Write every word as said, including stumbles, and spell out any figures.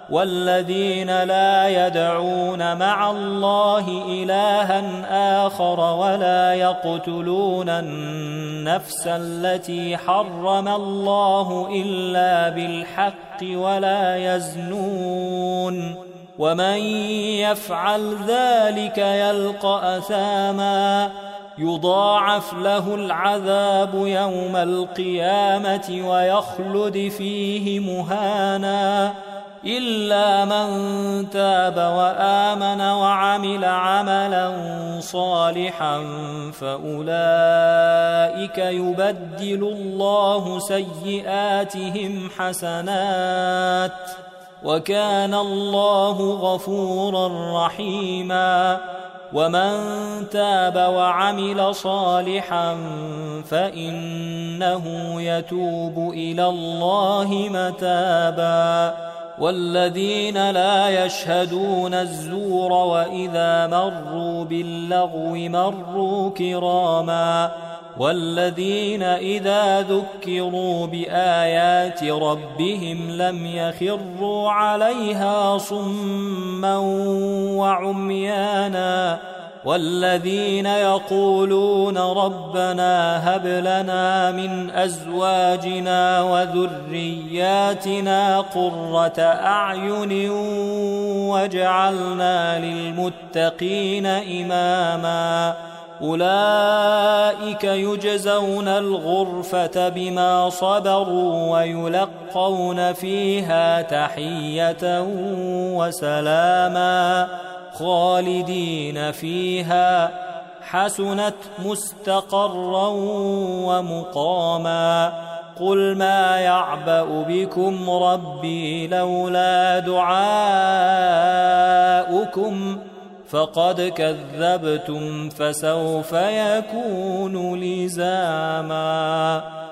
والذين لا يدعون مع الله إلها آخر ولا يقتلون النفس التي حرم الله إلا بالحق ولا يزنون ومن يفعل ذلك يلقى أثاما يضاعف له العذاب يوم القيامة ويخلد فيه مهانا إلا من تاب وآمن وعمل عملا صالحا فأولئك يبدل الله سيئاتهم حسنات وكان الله غفورا رحيما ومن تاب وعمل صالحا فإنه يتوب إلى الله متابا والذين لا يشهدون الزور وإذا مروا باللغو مروا كراما والذين إذا ذكروا بآيات ربهم لم يخروا عليها صما وعميانا والذين يقولون ربنا هب لنا من أزواجنا وذرياتنا قرة أعين واجعلنا للمتقين إماما أولئك يجزون الغرفة بما صبروا ويلقون فيها تحية وسلاما خالدين فيها حسنت مستقرا ومقاما قل ما يعبأ بكم ربي لولا دعاؤكم فقد كذبتم فسوف يكون لزاما.